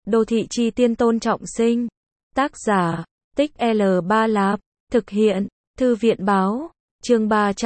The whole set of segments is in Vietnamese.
Đô thị chi tiên Tôn Trọng Sinh. Tác giả, Tích L Ba Lạp. Thực hiện, Thư viện báo. Chương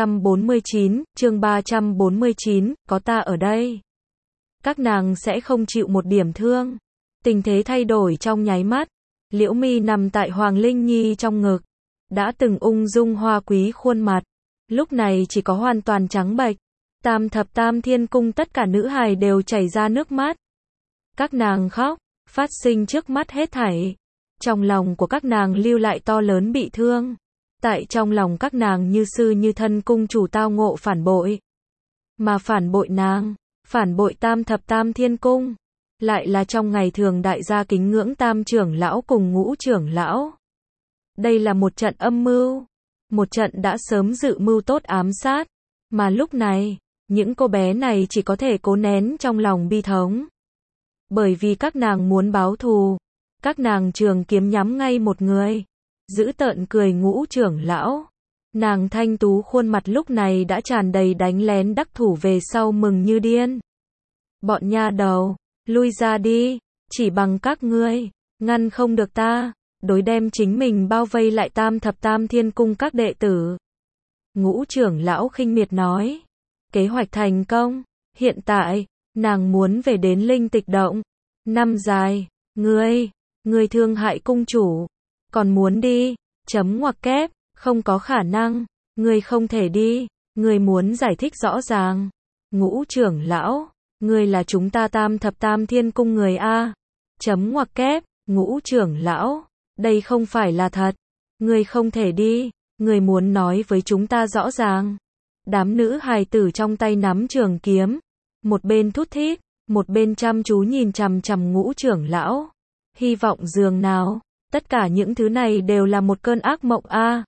349, có ta ở đây. Các nàng sẽ không chịu một điểm thương. Tình thế thay đổi trong nháy mắt. Liễu Mi nằm tại Hoàng Linh Nhi trong ngực. Đã từng ung dung hoa quý khuôn mặt. Lúc này chỉ có hoàn toàn trắng bệch. Tam thập tam thiên cung tất cả nữ hài đều chảy ra nước mắt. Các nàng khóc, phát sinh trước mắt hết thảy. Trong lòng của các nàng lưu lại to lớn bị thương. Tại trong lòng các nàng như sư như thân cung chủ tao ngộ phản bội. Mà phản bội nàng, phản bội tam thập tam thiên cung. Lại là trong ngày thường đại gia kính ngưỡng tam trưởng lão cùng ngũ trưởng lão. Đây là một trận âm mưu. Một trận đã sớm dự mưu tốt ám sát. Mà lúc này, những cô bé này chỉ có thể cố nén trong lòng bi thống. Bởi vì các nàng muốn báo thù. Các nàng trường kiếm nhắm ngay một người. Dữ tợn cười ngũ trưởng lão. Nàng thanh tú khuôn mặt lúc này đã tràn đầy đánh lén đắc thủ về sau mừng như điên. Bọn nha đầu, lui ra đi, chỉ bằng các ngươi, ngăn không được ta, đối đem chính mình bao vây lại tam thập tam thiên cung các đệ tử. Ngũ trưởng lão khinh miệt nói, kế hoạch thành công, hiện tại, nàng muốn về đến linh tịch động, năm dài, ngươi thương hại cung chủ, còn muốn đi, chấm ngoặc kép, không có khả năng, ngươi không thể đi, ngươi muốn giải thích rõ ràng. Ngũ trưởng lão, ngươi là chúng ta tam thập tam thiên cung người A. Chấm ngoặc kép, ngũ trưởng lão, đây không phải là thật, ngươi không thể đi, ngươi muốn nói với chúng ta rõ ràng. Đám nữ hài tử trong tay nắm trường kiếm, một bên thút thít, một bên chăm chú nhìn chằm chằm ngũ trưởng lão. Hy vọng dường nào, tất cả những thứ này đều là một cơn ác mộng a.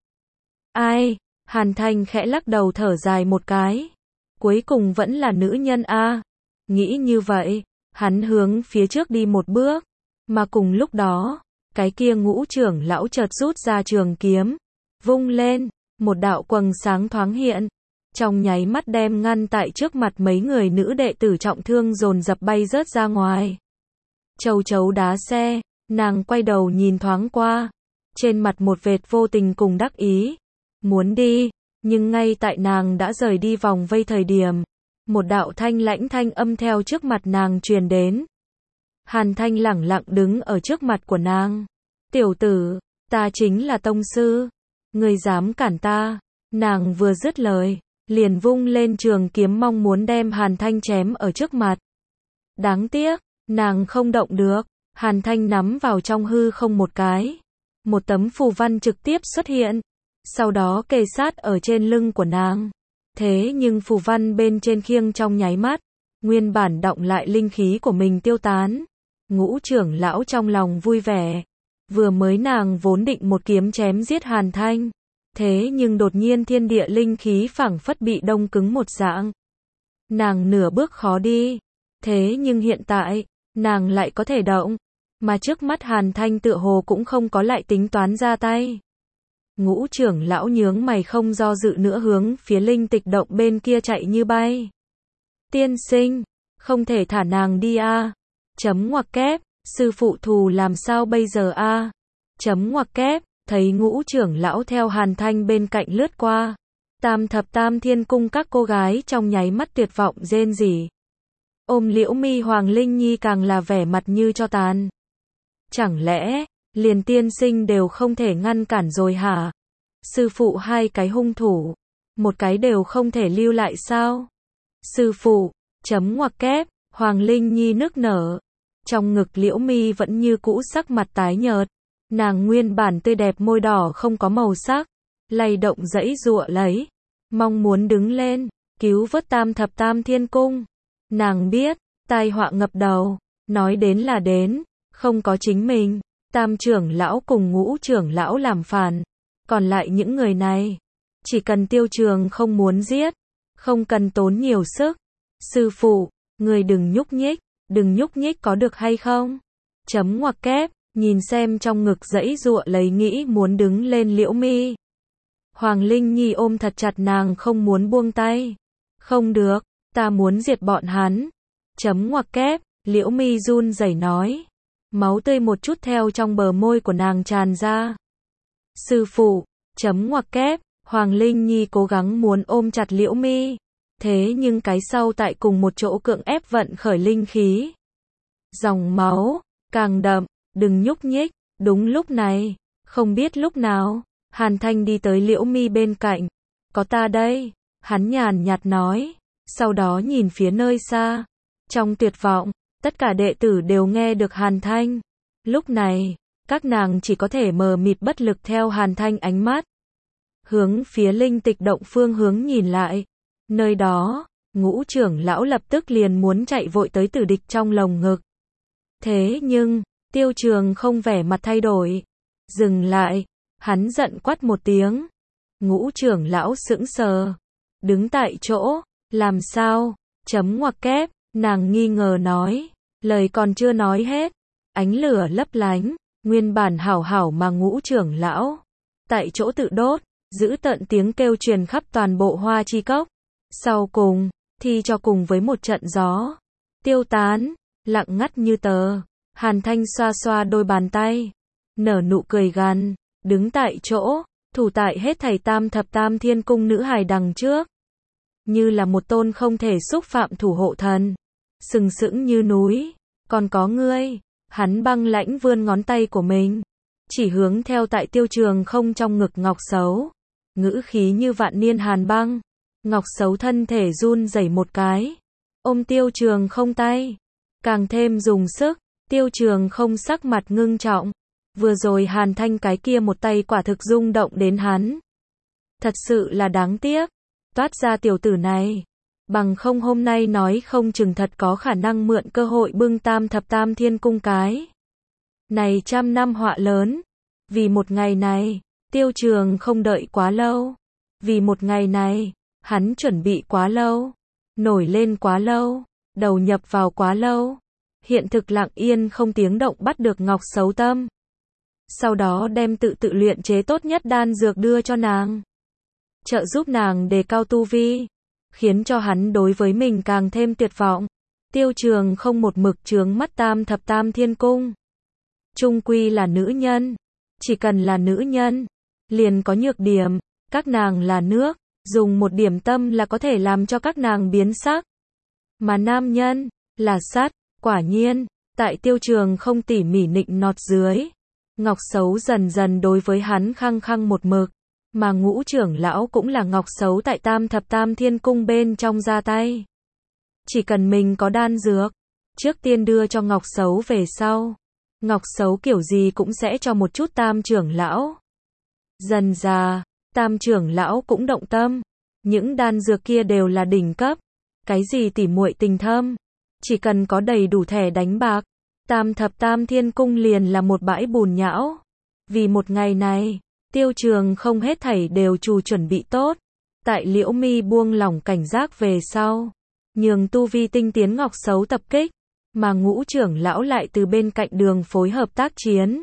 Ai? Hàn Thanh khẽ lắc đầu thở dài một cái. Cuối cùng vẫn là nữ nhân a. Nghĩ như vậy, hắn hướng phía trước đi một bước. Mà cùng lúc đó, cái kia ngũ trưởng lão chợt rút ra trường kiếm. Vung lên, một đạo quầng sáng thoáng hiện. Trong nháy mắt đem ngăn tại trước mặt mấy người nữ đệ tử trọng thương dồn dập bay rớt ra ngoài. Châu chấu đá xe, nàng quay đầu nhìn thoáng qua. Trên mặt một vệt vô tình cùng đắc ý. Muốn đi, nhưng ngay tại nàng đã rời đi vòng vây thời điểm. Một đạo thanh lãnh thanh âm theo trước mặt nàng truyền đến. Hàn Thanh lẳng lặng đứng ở trước mặt của nàng. Tiểu tử, ta chính là tông sư. Ngươi dám cản ta. Nàng vừa dứt lời, liền vung lên trường kiếm mong muốn đem Hàn Thanh chém ở trước mặt. Đáng tiếc, nàng không động được. Hàn Thanh nắm vào trong hư không một cái. Một tấm phù văn trực tiếp xuất hiện. Sau đó kề sát ở trên lưng của nàng. Thế nhưng phù văn bên trên khiêng trong nháy mắt. Nguyên bản động lại linh khí của mình tiêu tán. Ngũ trưởng lão trong lòng vui vẻ. Vừa mới nàng vốn định một kiếm chém giết Hàn Thanh. Thế nhưng đột nhiên thiên địa linh khí phảng phất bị đông cứng một dạng. Nàng nửa bước khó đi. Thế nhưng hiện tại, nàng lại có thể động. Mà trước mắt Hàn Thanh tựa hồ cũng không có lại tính toán ra tay. Ngũ trưởng lão nhướng mày không do dự nữa hướng phía linh tịch động bên kia chạy như bay. Tiên sinh, không thể thả nàng đi a. Chấm ngoặc kép, sư phụ thù làm sao bây giờ a. Chấm ngoặc kép, thấy ngũ trưởng lão theo Hàn Thanh bên cạnh lướt qua. Tam thập tam thiên cung các cô gái trong nháy mắt tuyệt vọng rên rỉ. Ôm Liễu Mi Hoàng Linh Nhi càng là vẻ mặt như cho tàn. Chẳng lẽ, liền tiên sinh đều không thể ngăn cản rồi hả? Sư phụ hai cái hung thủ, một cái đều không thể lưu lại sao? Sư phụ, chấm ngoặc kép, Hoàng Linh Nhi nức nở. Trong ngực Liễu Mi vẫn như cũ sắc mặt tái nhợt. Nàng nguyên bản tươi đẹp môi đỏ không có màu sắc, lay động giãy giụa lấy, mong muốn đứng lên, cứu vớt tam thập tam thiên cung. Nàng biết, tai họa ngập đầu, nói đến là đến, không có chính mình, tam trưởng lão cùng ngũ trưởng lão làm phản, còn lại những người này, chỉ cần Tiêu Trường không muốn giết, không cần tốn nhiều sức. Sư phụ, người đừng nhúc nhích có được hay không? Chấm ngoặc kép, nhìn xem trong ngực giãy giụa lấy nghĩ muốn đứng lên Liễu Mi. Hoàng Linh Nhi ôm thật chặt nàng không muốn buông tay. Không được, ta muốn diệt bọn hắn. Chấm ngoặc kép, Liễu Mi run rẩy nói. máu tươi một chút theo trong bờ môi của nàng tràn ra. Sư phụ, chấm ngoặc kép, Hoàng Linh Nhi cố gắng muốn ôm chặt Liễu Mi, thế nhưng cái sau tại cùng một chỗ cưỡng ép vận khởi linh khí. Dòng máu càng đậm, đừng nhúc nhích. Đúng lúc này, không biết lúc nào, Hàn Thanh đi tới Liễu Mi bên cạnh. Có ta đây, hắn nhàn nhạt nói, sau đó nhìn phía nơi xa. Trong tuyệt vọng, tất cả đệ tử đều nghe được Hàn Thanh. Lúc này, các nàng chỉ có thể mờ mịt bất lực theo Hàn Thanh ánh mắt. Hướng phía linh tịch động phương hướng nhìn lại. Nơi đó, Ngũ trưởng lão lập tức liền muốn chạy vội tới Tử Địch trong lồng ngực. Thế nhưng, Tiêu Trường không vẻ mặt thay đổi. Dừng lại, hắn giận quát một tiếng. Ngũ trưởng lão sững sờ, đứng tại chỗ, làm sao, chấm ngoặc kép, nàng nghi ngờ nói, lời còn chưa nói hết, ánh lửa lấp lánh, nguyên bản hảo hảo mà Ngũ trưởng lão, tại chỗ tự đốt, giữ tận tiếng kêu truyền khắp toàn bộ Hoa Chi Cốc. Sau cùng, thì cho cùng với một trận gió, tiêu tán, lặng ngắt như tờ. Hàn Thanh xoa xoa đôi bàn tay, nở nụ cười gằn, đứng tại chỗ, thủ tại hết thảy tam thập tam thiên cung nữ hài đằng trước. Như là một tôn không thể xúc phạm thủ hộ thần, sừng sững như núi. Còn có ngươi, hắn băng lãnh vươn ngón tay của mình, chỉ hướng theo tại Tiêu Trường không trong ngực Ngọc Sấu. Ngữ khí như vạn niên hàn băng. Ngọc Sấu thân thể run rẩy một cái, ôm Tiêu Trường không tay, càng thêm dùng sức. Tiêu Trường không sắc mặt ngưng trọng. Vừa rồi Hàn Thanh cái kia một tay quả thực rung động đến hắn. Thật sự là đáng tiếc. Toát ra tiểu tử này. Bằng không hôm nay nói không chừng thật có khả năng mượn cơ hội bưng tam thập tam thiên cung cái. Này trăm năm họa lớn. Vì một ngày này, Tiêu Trường không đợi quá lâu. Vì một ngày này, hắn chuẩn bị quá lâu. Nổi lên quá lâu. Đầu nhập vào quá lâu. Hiện thực lặng yên không tiếng động bắt được Ngọc Sấu tâm. Sau đó đem tự luyện chế tốt nhất đan dược đưa cho nàng. Trợ giúp nàng đề cao tu vi. Khiến cho hắn đối với mình càng thêm tuyệt vọng. Tiêu Trường không một mực trướng mắt tam thập tam thiên cung. Chung quy là nữ nhân. Chỉ cần là nữ nhân, liền có nhược điểm. Các nàng là nước, dùng một điểm tâm là có thể làm cho các nàng biến sắc. Mà nam nhân, là sắt. Quả nhiên, tại Tiêu Trường không tỉ mỉ nịnh nọt dưới, Ngọc Sấu dần dần đối với hắn khăng khăng một mực, mà Ngũ trưởng lão cũng là Ngọc Sấu tại tam thập tam thiên cung bên trong ra tay. Chỉ cần mình có đan dược, trước tiên đưa cho Ngọc Sấu về sau, Ngọc Sấu kiểu gì cũng sẽ cho một chút tam trưởng lão. Dần dà, tam trưởng lão cũng động tâm, những đan dược kia đều là đỉnh cấp, cái gì tỉ muội tình thâm. Chỉ cần có đầy đủ thẻ đánh bạc, tam thập tam thiên cung liền là một bãi bùn nhão. Vì một ngày này, Tiêu Trường không hết thảy đều chuẩn bị tốt. Tại Liễu Mi buông lỏng cảnh giác về sau, nhường tu vi tinh tiến Ngọc Sấu tập kích, mà Ngũ trưởng lão lại từ bên cạnh đường phối hợp tác chiến.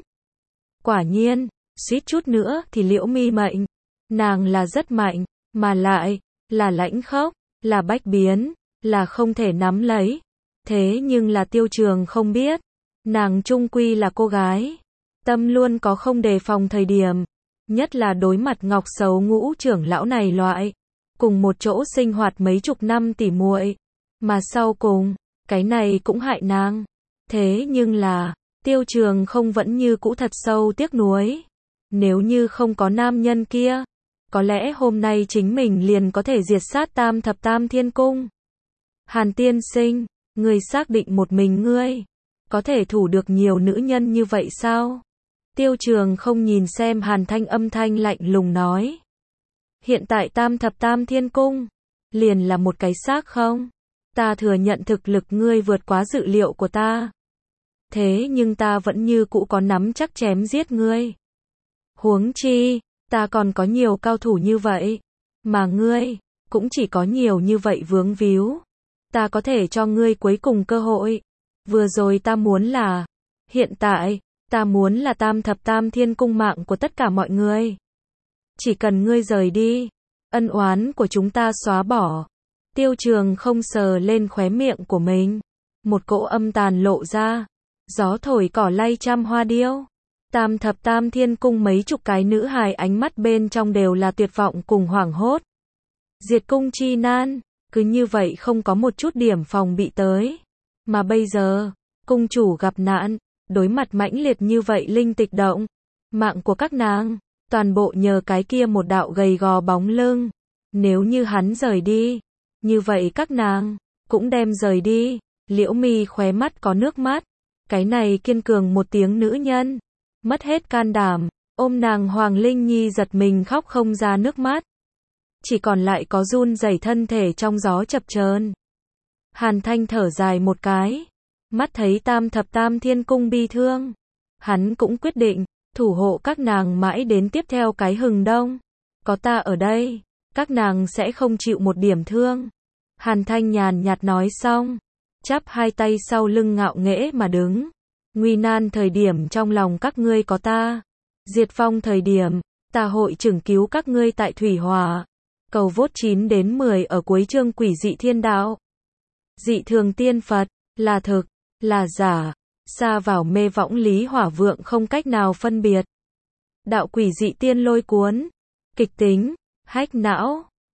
Quả nhiên, suýt chút nữa thì Liễu Mi mệnh. Nàng là rất mạnh, mà lại là lãnh khốc, là bách biến, là không thể nắm lấy. Thế nhưng là Tiêu Trường không biết, nàng chung quy là cô gái, tâm luôn có không đề phòng thời điểm, nhất là đối mặt Ngọc Sấu Ngũ trưởng lão này loại, cùng một chỗ sinh hoạt mấy chục năm tỉ muội, mà sau cùng, cái này cũng hại nàng. Thế nhưng là, Tiêu Trường không vẫn như cũ thật sâu tiếc nuối, nếu như không có nam nhân kia, có lẽ hôm nay chính mình liền có thể diệt sát tam thập tam thiên cung. Hàn tiên sinh, ngươi xác định một mình ngươi có thể thủ được nhiều nữ nhân như vậy sao? Tiêu Trường không nhìn xem Hàn Thanh âm thanh lạnh lùng nói. Hiện tại tam thập tam thiên cung liền là một cái xác không? Ta thừa nhận thực lực ngươi vượt quá dự liệu của ta. Thế nhưng ta vẫn như cũ có nắm chắc chém giết ngươi. Huống chi, ta còn có nhiều cao thủ như vậy, mà ngươi cũng chỉ có nhiều như vậy vướng víu. Ta có thể cho ngươi cuối cùng cơ hội. Vừa rồi ta muốn là, hiện tại, ta muốn là tam thập tam thiên cung mạng của tất cả mọi người. Chỉ cần ngươi rời đi, ân oán của chúng ta xóa bỏ. Tiêu Trường không sờ lên khóe miệng của mình. Một cỗ âm tàn lộ ra. Gió thổi cỏ lay trăm hoa điêu. Tam thập tam thiên cung mấy chục cái nữ hài ánh mắt bên trong đều là tuyệt vọng cùng hoảng hốt. Diệt cung chi nan, cứ như vậy không có một chút điểm phòng bị tới. Mà bây giờ, cung chủ gặp nạn, đối mặt mãnh liệt như vậy linh tịch động. Mạng của các nàng, toàn bộ nhờ cái kia một đạo gầy gò bóng lưng. Nếu như hắn rời đi, như vậy các nàng cũng đem rời đi. Liễu Mi khóe mắt có nước mắt. Cái này kiên cường một tiếng nữ nhân, mất hết can đảm, ôm nàng Hoàng Linh Nhi giật mình khóc không ra nước mắt. Chỉ còn lại có run rẩy thân thể trong gió chập chờn. Hàn Thanh thở dài một cái, mắt thấy tam thập tam thiên cung bi thương. Hắn cũng quyết định, thủ hộ các nàng mãi đến tiếp theo cái hừng đông. Có ta ở đây, các nàng sẽ không chịu một điểm thương. Hàn Thanh nhàn nhạt nói xong, chắp hai tay sau lưng ngạo nghễ mà đứng. Nguy nan thời điểm trong lòng các ngươi có ta. Diệt phong thời điểm, ta hội chừng cứu các ngươi tại thủy hỏa. Cầu vốt 9 đến 10 ở cuối chương Quỷ dị thiên đạo. Dị thường tiên Phật, là thực, là giả, xa vào mê võng lý hỏa vượng không cách nào phân biệt. Đạo quỷ dị tiên lôi cuốn, kịch tính, hách não.